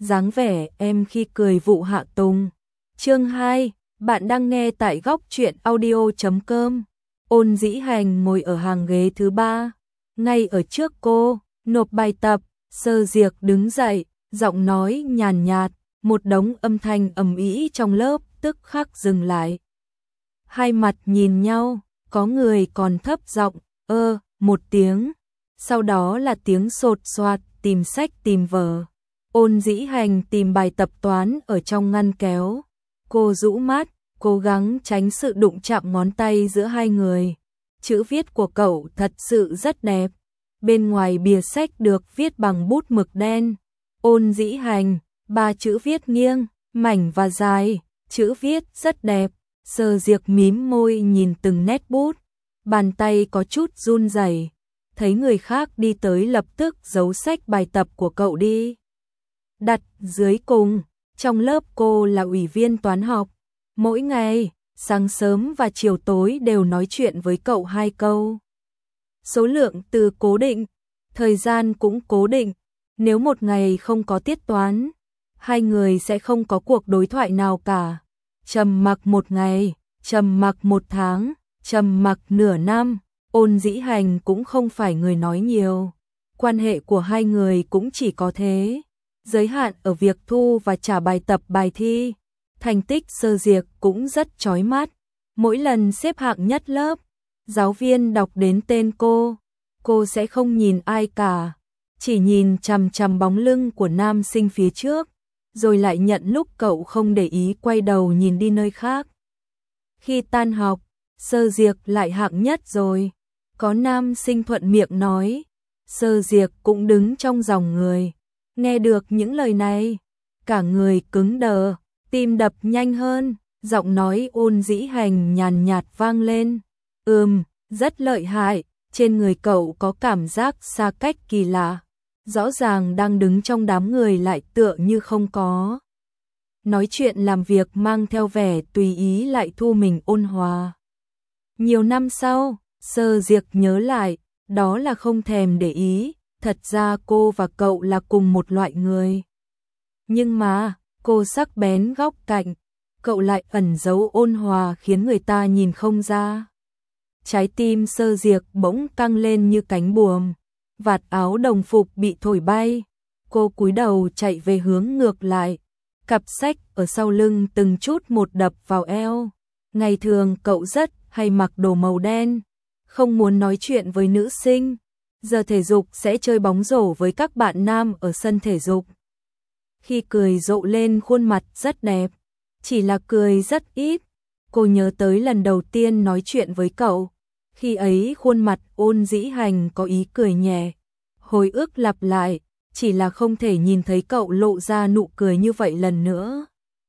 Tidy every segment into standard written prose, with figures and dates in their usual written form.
dáng vẻ em khi cười vụ hạ tùng. Chương 2, bạn đang nghe tại góc truyện audio.com. Ôn Dĩ Hành ngồi ở hàng ghế thứ 3, ngay ở trước cô, nộp bài tập. Sơ Diệc đứng dậy, giọng nói nhàn nhạt, một đống âm thanh ầm ĩ trong lớp tức khắc dừng lại. Hai mặt nhìn nhau, có người còn thấp giọng, một tiếng. Sau đó là tiếng sột soạt, tìm sách tìm vở. Ôn Dĩ Hành tìm bài tập toán ở trong ngăn kéo. Cô rũ mắt, cố gắng tránh sự đụng chạm ngón tay giữa hai người. Chữ viết của cậu thật sự rất đẹp. Bên ngoài bìa sách được viết bằng bút mực đen. Ôn Dĩ Hành, 3 chữ viết nghiêng, mảnh và dài, chữ viết rất đẹp. Sơ Diệc mím môi nhìn từng nét bút, bàn tay có chút run rẩy. Thấy người khác đi tới lập tức giấu sách bài tập của cậu đi. Đặt dưới cùng, trong lớp cô là ủy viên toán học. Mỗi ngày, sáng sớm và chiều tối đều nói chuyện với cậu 2 câu. Số lượng từ cố định, thời gian cũng cố định. Nếu một ngày không có tiết toán, hai người sẽ không có cuộc đối thoại nào cả. Trầm mặc một ngày, trầm mặc một tháng, trầm mặc nửa năm. Ôn Dĩ Hành cũng không phải người nói nhiều. Quan hệ của hai người cũng chỉ có thế. Giới hạn ở việc thu và trả bài tập bài thi. Thành tích Sơ Diệc cũng rất chói mắt. Mỗi lần xếp hạng nhất lớp, giáo viên đọc đến tên cô sẽ không nhìn ai cả. Chỉ nhìn chằm chằm bóng lưng của nam sinh phía trước, rồi lại nhận lúc cậu không để ý quay đầu nhìn đi nơi khác. Khi tan học, Sơ Diệc lại hạng nhất rồi. Có nam sinh thuận miệng nói. Sơ Diệc cũng đứng trong dòng người. Nghe được những lời này, cả người cứng đờ, tim đập nhanh hơn. Giọng nói Ôn Dĩ Hành nhàn nhạt vang lên. Rất lợi hại. Trên người cậu có cảm giác xa cách kỳ lạ. Rõ ràng đang đứng trong đám người lại tựa như không có. Nói chuyện làm việc mang theo vẻ tùy ý lại thu mình ôn hòa. Nhiều năm sau, Sơ Diệc nhớ lại, đó là không thèm để ý, thật ra cô và cậu là cùng một loại người. Nhưng mà, cô sắc bén góc cạnh, cậu lại ẩn giấu ôn hòa khiến người ta nhìn không ra. Trái tim Sơ Diệc bỗng căng lên như cánh buồm, vạt áo đồng phục bị thổi bay. Cô cúi đầu chạy về hướng ngược lại, cặp sách ở sau lưng từng chút một đập vào eo. Ngày thường cậu rất hay mặc đồ màu đen, không muốn nói chuyện với nữ sinh. Giờ thể dục sẽ chơi bóng rổ với các bạn nam ở sân thể dục. Khi cười rộ lên khuôn mặt rất đẹp, chỉ là cười rất ít. Cô nhớ tới lần đầu tiên nói chuyện với cậu. Khi ấy khuôn mặt Ôn Dĩ Hành có ý cười nhẹ. Hồi ức lặp lại, chỉ là không thể nhìn thấy cậu lộ ra nụ cười như vậy lần nữa.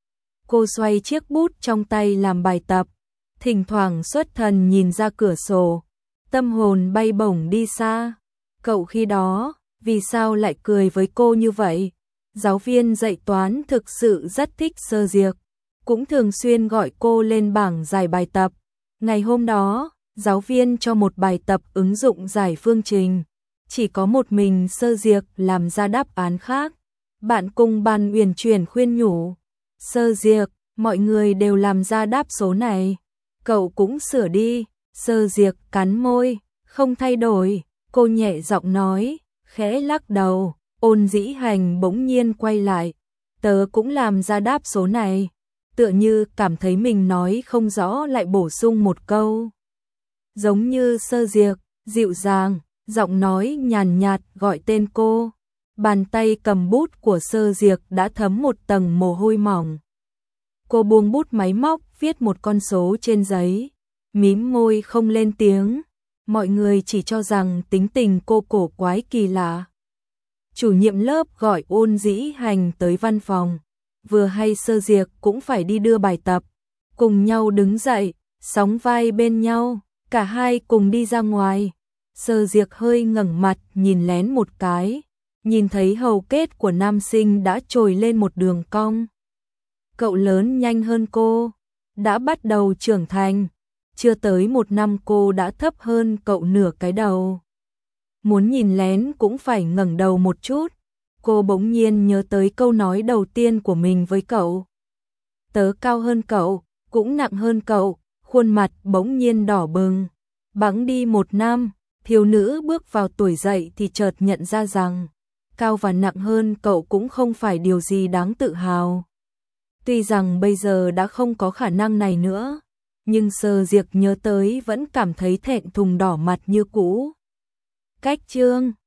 Cô xoay chiếc bút trong tay làm bài tập, thỉnh thoảng xuất thần nhìn ra cửa sổ, tâm hồn bay bổng đi xa. Cậu khi đó, vì sao lại cười với cô như vậy? Giáo viên dạy toán thực sự rất thích Sơ Diệc, cũng thường xuyên gọi cô lên bảng giải bài tập. Ngày hôm đó, giáo viên cho một bài tập ứng dụng giải phương trình. Chỉ có một mình Sơ Diệc làm ra đáp án khác. Bạn cùng bàn uyển chuyển khuyên nhủ. Sơ Diệc, mọi người đều làm ra đáp số này. Cậu cũng sửa đi. Sơ Diệc cắn môi, không thay đổi. Cô nhẹ giọng nói, khẽ lắc đầu. Ôn Dĩ Hành bỗng nhiên quay lại. Tớ cũng làm ra đáp số này. Tựa như cảm thấy mình nói không rõ lại bổ sung một câu. Giống như Sơ Diệc, dịu dàng, giọng nói nhàn nhạt gọi tên cô. Bàn tay cầm bút của Sơ Diệc đã thấm một tầng mồ hôi mỏng. Cô buông bút máy móc viết một con số trên giấy, mím môi không lên tiếng. Mọi người chỉ cho rằng tính tình cô cổ quái kỳ lạ. Chủ nhiệm lớp gọi Ôn Dĩ Hành tới văn phòng. Vừa hay Sơ Diệc cũng phải đi đưa bài tập. Cùng nhau đứng dậy, sóng vai bên nhau, cả hai cùng đi ra ngoài. Sơ Diệc hơi ngẩng mặt nhìn lén một cái, nhìn thấy hầu kết của nam sinh đã trồi lên một đường cong. Cậu lớn nhanh hơn cô, đã bắt đầu trưởng thành. Chưa tới 1 năm cô đã thấp hơn cậu nửa cái đầu. Muốn nhìn lén cũng phải ngẩng đầu một chút. Cô bỗng nhiên nhớ tới câu nói đầu tiên của mình với cậu. Tớ cao hơn cậu, cũng nặng hơn cậu, khuôn mặt bỗng nhiên đỏ bừng. Bẵng đi 1 năm, thiếu nữ bước vào tuổi dậy thì chợt nhận ra rằng, cao và nặng hơn cậu cũng không phải điều gì đáng tự hào. Tuy rằng bây giờ đã không có khả năng này nữa, nhưng Sở Diệc nhớ tới vẫn cảm thấy thẹn thùng đỏ mặt như cũ. Cách chương